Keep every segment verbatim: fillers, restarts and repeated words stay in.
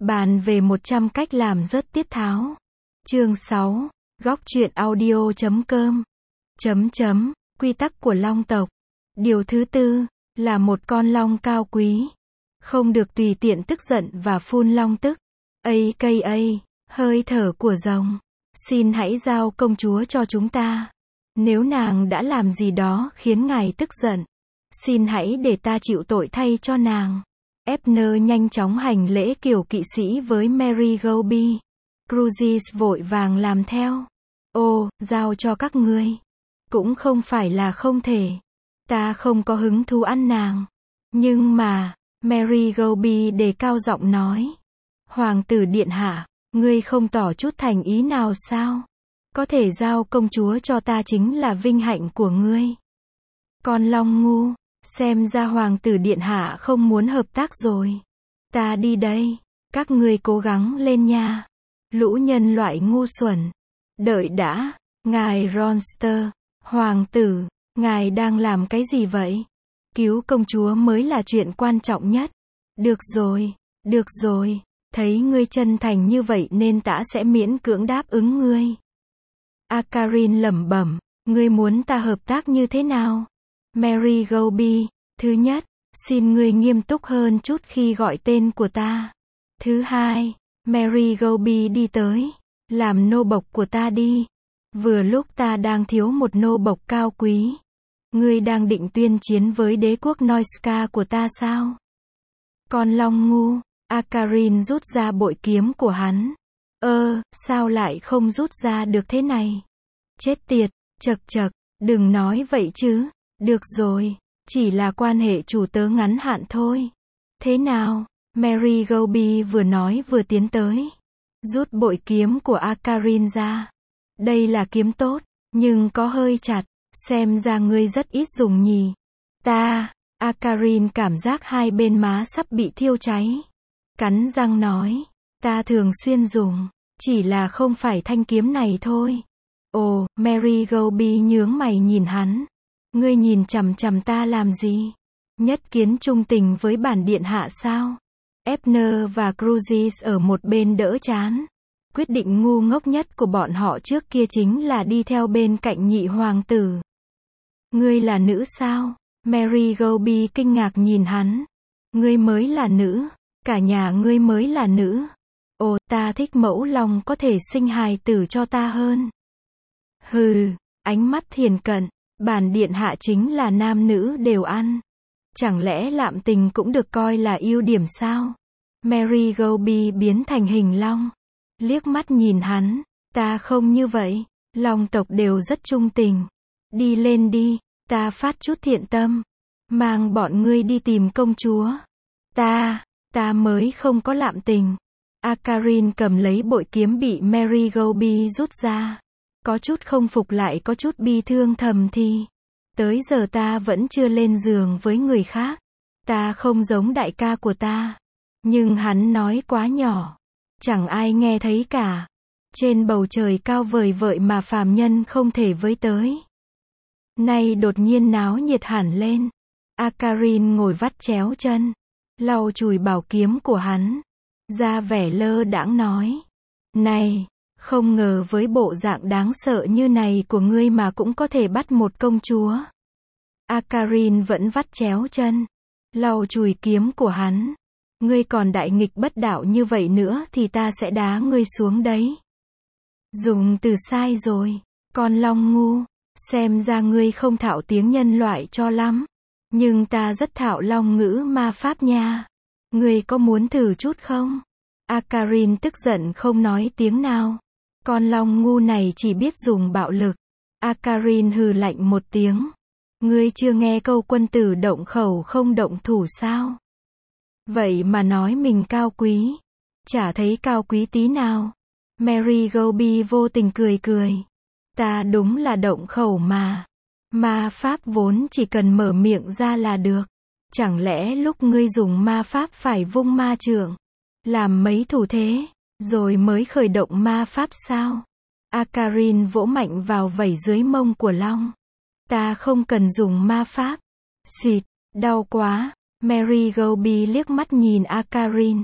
Bàn về một trăm cách làm rớt tiết tháo. Chương sáu. Góc truyện audio chấm com. Chấm chấm. Quy tắc của long tộc. Điều thứ tư, là một con long cao quý. Không được tùy tiện tức giận và phun long tức. a ca a, hơi thở của rồng. Xin hãy giao công chúa cho chúng ta. Nếu nàng đã làm gì đó khiến ngài tức giận, xin hãy để ta chịu tội thay cho nàng. Ebner nhanh chóng hành lễ kiểu kỵ sĩ với Mary Goby. Crucis vội vàng làm theo. Ô, giao cho các ngươi. Cũng không phải là không thể. Ta không có hứng thú ăn nàng. Nhưng mà, Mary Goby đề cao giọng nói. Hoàng tử điện hạ, ngươi không tỏ chút thành ý nào sao? Có thể giao công chúa cho ta chính là vinh hạnh của ngươi. Con long ngu, xem ra hoàng tử điện hạ không muốn hợp tác rồi. Ta đi đây, các ngươi cố gắng lên nha. Lũ nhân loại ngu xuẩn. Đợi đã, ngài Ronster, hoàng tử, ngài đang làm cái gì vậy? Cứu công chúa mới là chuyện quan trọng nhất. Được rồi, được rồi, thấy ngươi chân thành như vậy nên ta sẽ miễn cưỡng đáp ứng ngươi. Akarin lẩm bẩm, ngươi muốn ta hợp tác như thế nào? Mary Goby, thứ nhất, xin ngươi nghiêm túc hơn chút khi gọi tên của ta. Thứ hai, Mary Goby đi tới, làm nô bộc của ta đi. Vừa lúc ta đang thiếu một nô bộc cao quý. Ngươi đang định tuyên chiến với đế quốc Noiska của ta sao? Con long ngu, Akarin rút ra bội kiếm của hắn. Ơ, sao lại không rút ra được thế này? Chết tiệt, chậc chậc, đừng nói vậy chứ. Được rồi, chỉ là quan hệ chủ tớ ngắn hạn thôi. Thế nào? Mary Goby vừa nói vừa tiến tới. Rút bội kiếm của Akarin ra. Đây là kiếm tốt, nhưng có hơi chặt. Xem ra ngươi rất ít dùng nhỉ. Ta, Akarin cảm giác hai bên má sắp bị thiêu cháy. Cắn răng nói, ta thường xuyên dùng, chỉ là không phải thanh kiếm này thôi. Ồ, Mary Goby nhướng mày nhìn hắn. Ngươi nhìn chằm chằm ta làm gì? Nhất kiến trung tình với bản điện hạ sao? Ebner và Crucis ở một bên đỡ chán. Quyết định ngu ngốc nhất của bọn họ trước kia chính là đi theo bên cạnh nhị hoàng tử. Ngươi là nữ sao? Mary Goby kinh ngạc nhìn hắn. Ngươi mới là nữ, cả nhà ngươi mới là nữ. Ồ, ta thích mẫu long có thể sinh hài tử cho ta hơn. Hừ, ánh mắt thiền cận, bản điện hạ chính là nam nữ đều ăn. Chẳng lẽ lạm tình cũng được coi là ưu điểm sao? Mary Goby biến thành hình long. Liếc mắt nhìn hắn, ta không như vậy, long tộc đều rất trung tình. Đi lên đi, ta phát chút thiện tâm. Mang bọn ngươi đi tìm công chúa. Ta, ta mới không có lạm tình. Akarin cầm lấy bội kiếm bị Mary Goby rút ra. Có chút không phục lại có chút bi thương thầm thì. Tới giờ ta vẫn chưa lên giường với người khác. Ta không giống đại ca của ta. Nhưng hắn nói quá nhỏ. Chẳng ai nghe thấy cả. Trên bầu trời cao vời vợi mà phàm nhân không thể với tới. Nay đột nhiên náo nhiệt hẳn lên. Akarin ngồi vắt chéo chân. Lau chùi bảo kiếm của hắn. Ra vẻ lơ đãng nói. Này, không ngờ với bộ dạng đáng sợ như này của ngươi mà cũng có thể bắt một công chúa. Akarin vẫn vắt chéo chân. Lau chùi kiếm của hắn. Ngươi còn đại nghịch bất đạo như vậy nữa thì ta sẽ đá ngươi xuống đấy. Dùng từ sai rồi. Con long ngu. Xem ra ngươi không thạo tiếng nhân loại cho lắm. Nhưng ta rất thạo long ngữ ma pháp nha. Ngươi có muốn thử chút không? Akarin tức giận không nói tiếng nào. Con long ngu này chỉ biết dùng bạo lực. Akarin hừ lạnh một tiếng. Ngươi chưa nghe câu quân tử động khẩu không động thủ sao? Vậy mà nói mình cao quý. Chả thấy cao quý tí nào. Mary Goby vô tình cười cười. Ta đúng là động khẩu mà. Ma pháp vốn chỉ cần mở miệng ra là được. Chẳng lẽ lúc ngươi dùng ma pháp phải vung ma trượng, làm mấy thủ thế, rồi mới khởi động ma pháp sao? Akarin vỗ mạnh vào vảy dưới mông của long. Ta không cần dùng ma pháp. Xịt, đau quá. Mary Goby liếc mắt nhìn Akarin.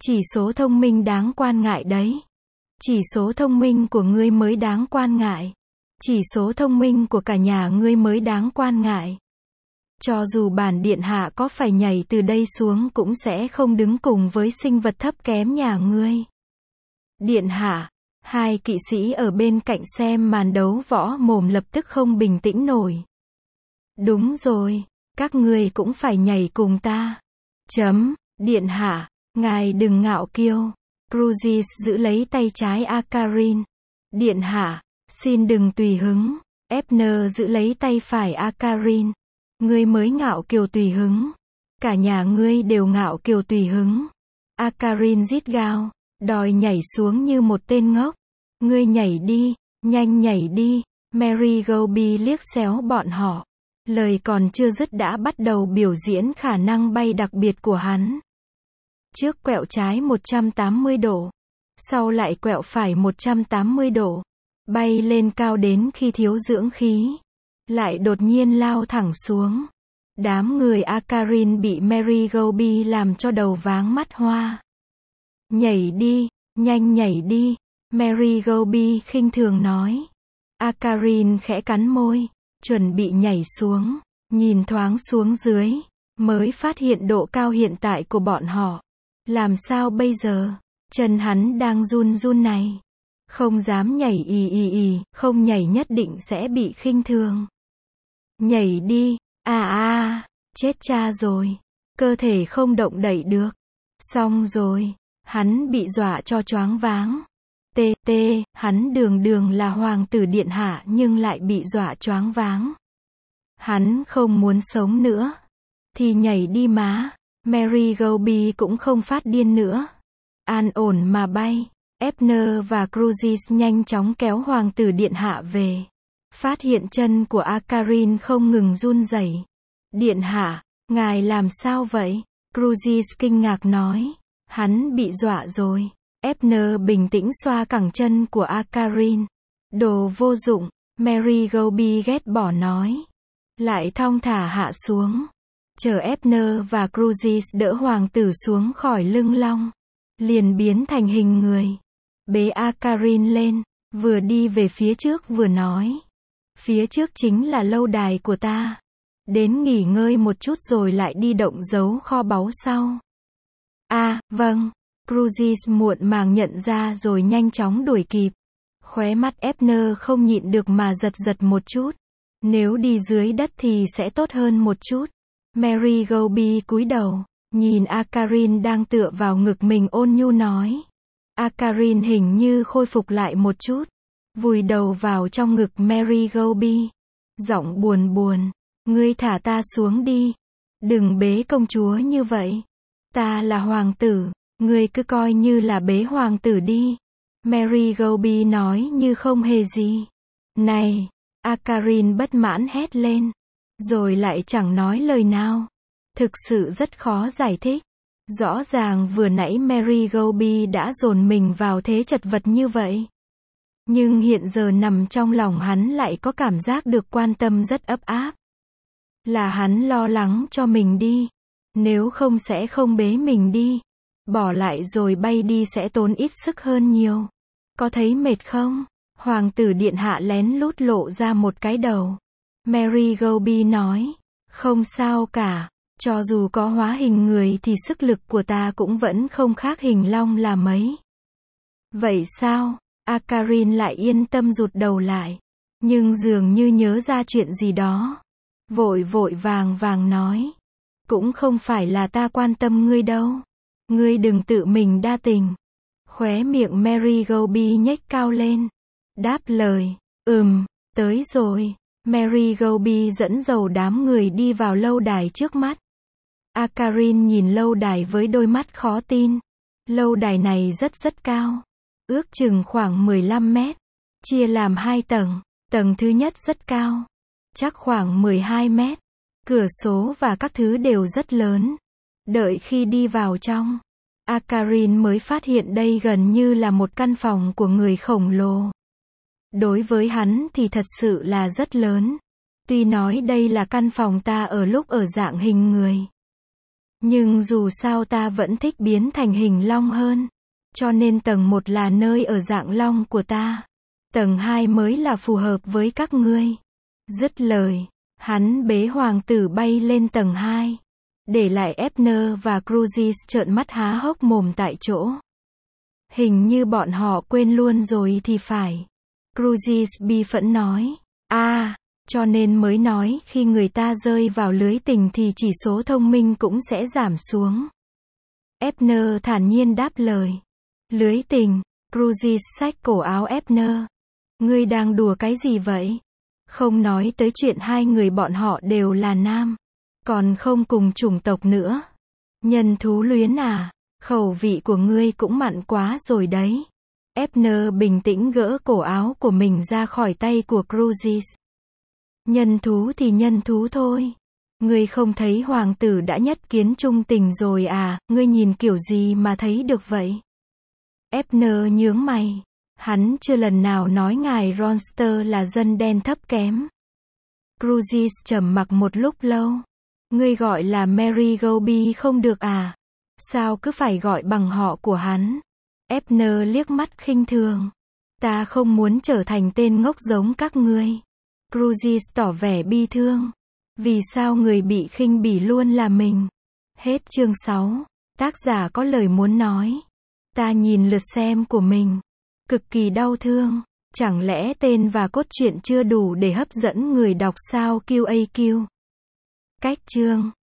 Chỉ số thông minh đáng quan ngại đấy. Chỉ số thông minh của ngươi mới đáng quan ngại. Chỉ số thông minh của cả nhà ngươi mới đáng quan ngại. Cho dù bản điện hạ có phải nhảy từ đây xuống cũng sẽ không đứng cùng với sinh vật thấp kém nhà ngươi. Điện hạ, hai kỵ sĩ ở bên cạnh xem màn đấu võ mồm lập tức không bình tĩnh nổi. Đúng rồi, các ngươi cũng phải nhảy cùng ta. Chấm, điện hạ, ngài đừng ngạo kiêu. Cruzis giữ lấy tay trái Akarin. Điện hạ, xin đừng tùy hứng. Ebner giữ lấy tay phải Akarin. Ngươi mới ngạo kiều tùy hứng. Cả nhà ngươi đều ngạo kiều tùy hứng. Akarin rít gào, đòi nhảy xuống như một tên ngốc. Ngươi nhảy đi, nhanh nhảy đi. Mary Goby liếc xéo bọn họ. Lời còn chưa dứt đã bắt đầu biểu diễn khả năng bay đặc biệt của hắn. Trước quẹo trái một trăm tám mươi độ. Sau lại quẹo phải một trăm tám mươi độ. Bay lên cao đến khi thiếu dưỡng khí. Lại đột nhiên lao thẳng xuống. Đám người Akarin bị Mary Goby làm cho đầu váng mắt hoa. Nhảy đi, nhanh nhảy đi. Mary Goby khinh thường nói. Akarin khẽ cắn môi, chuẩn bị nhảy xuống. Nhìn thoáng xuống dưới, mới phát hiện độ cao hiện tại của bọn họ. Làm sao bây giờ? Chân hắn đang run run này. Không dám nhảy ì ì ì, không nhảy nhất định sẽ bị khinh thường. Nhảy đi, à à, chết cha rồi. Cơ thể không động đậy được. Xong rồi, hắn bị dọa cho choáng váng. Tê tê, hắn đường đường là hoàng tử điện hạ nhưng lại bị dọa choáng váng. Hắn không muốn sống nữa. Thì nhảy đi má. Mary Goby cũng không phát điên nữa. An ổn mà bay. Ebner và Cruzis nhanh chóng kéo hoàng tử điện hạ về. Phát hiện chân của Akarin không ngừng run rẩy. Điện hạ, ngài làm sao vậy? Cruzis kinh ngạc nói. Hắn bị dọa rồi. Ebner bình tĩnh xoa cẳng chân của Akarin. Đồ vô dụng, Mary Goby ghét bỏ nói. Lại thong thả hạ xuống. Chờ Ebner và Cruzis đỡ hoàng tử xuống khỏi lưng long. Liền biến thành hình người. Bế Akarin lên, vừa đi về phía trước vừa nói. Phía trước chính là lâu đài của ta. Đến nghỉ ngơi một chút rồi lại đi động giấu kho báu sau. À, vâng. Cruzis muộn màng nhận ra rồi nhanh chóng đuổi kịp. Khóe mắt Ebner không nhịn được mà giật giật một chút. Nếu đi dưới đất thì sẽ tốt hơn một chút. Mary Goby cúi đầu, nhìn Akarin đang tựa vào ngực mình ôn nhu nói. Akarin hình như khôi phục lại một chút. Vùi đầu vào trong ngực Mary Goby. Giọng buồn buồn. Ngươi thả ta xuống đi. Đừng bế công chúa như vậy. Ta là hoàng tử. Ngươi cứ coi như là bế hoàng tử đi. Mary Goby nói như không hề gì. Này! Akarin bất mãn hét lên. Rồi lại chẳng nói lời nào. Thực sự rất khó giải thích. Rõ ràng vừa nãy Mary Goby đã dồn mình vào thế chật vật như vậy. Nhưng hiện giờ nằm trong lòng hắn lại có cảm giác được quan tâm rất ấp áp. Là hắn lo lắng cho mình đi. Nếu không sẽ không bế mình đi. Bỏ lại rồi bay đi sẽ tốn ít sức hơn nhiều. Có thấy mệt không? Hoàng tử điện hạ lén lút lộ ra một cái đầu. Mary Goby nói. Không sao cả. Cho dù có hóa hình người thì sức lực của ta cũng vẫn không khác hình long là mấy. Vậy sao? Akarin lại yên tâm rụt đầu lại. Nhưng dường như nhớ ra chuyện gì đó. Vội vội vàng vàng nói. Cũng không phải là ta quan tâm ngươi đâu. Ngươi đừng tự mình đa tình. Khóe miệng Mary Goby nhếch cao lên. Đáp lời. Ừm, tới rồi. Mary Goby dẫn dầu đám người đi vào lâu đài trước mắt. Akarin nhìn lâu đài với đôi mắt khó tin. Lâu đài này rất rất cao. Ước chừng khoảng mười lăm mét. Chia làm hai tầng. Tầng thứ nhất rất cao. Chắc khoảng mười hai mét. Cửa sổ và các thứ đều rất lớn. Đợi khi đi vào trong, Akarin mới phát hiện đây gần như là một căn phòng của người khổng lồ. Đối với hắn thì thật sự là rất lớn. Tuy nói đây là căn phòng ta ở lúc ở dạng hình người. Nhưng dù sao ta vẫn thích biến thành hình long hơn. Cho nên tầng một là nơi ở dạng long của ta. Tầng hai mới là phù hợp với các ngươi. Dứt lời, hắn bế hoàng tử bay lên tầng hai. Để lại Ebner và Cruzis trợn mắt há hốc mồm tại chỗ. Hình như bọn họ quên luôn rồi thì phải. Cruzis bi phẫn nói. a à, cho nên mới nói khi người ta rơi vào lưới tình thì chỉ số thông minh cũng sẽ giảm xuống. Ebner thản nhiên đáp lời. Lưới tình, Cruzis xách cổ áo Ebner. Ngươi đang đùa cái gì vậy? Không nói tới chuyện hai người bọn họ đều là nam. Còn không cùng chủng tộc nữa. Nhân thú luyến à? Khẩu vị của ngươi cũng mặn quá rồi đấy. Ebner bình tĩnh gỡ cổ áo của mình ra khỏi tay của Cruzis. Nhân thú thì nhân thú thôi. Ngươi không thấy hoàng tử đã nhất kiến trung tình rồi à, ngươi nhìn kiểu gì mà thấy được vậy? Ebner nhướng mày. Hắn chưa lần nào nói ngài Ronster là dân đen thấp kém. Cruzis trầm mặc một lúc lâu. Ngươi gọi là Mary Goby không được à? Sao cứ phải gọi bằng họ của hắn? Ebner liếc mắt khinh thường. Ta không muốn trở thành tên ngốc giống các ngươi. Cruzis tỏ vẻ bi thương. Vì sao người bị khinh bỉ luôn là mình? Hết chương sáu. Tác giả có lời muốn nói. Ta nhìn lượt xem của mình. Cực kỳ đau thương. Chẳng lẽ tên và cốt truyện chưa đủ để hấp dẫn người đọc sao Q A Q? Cách chương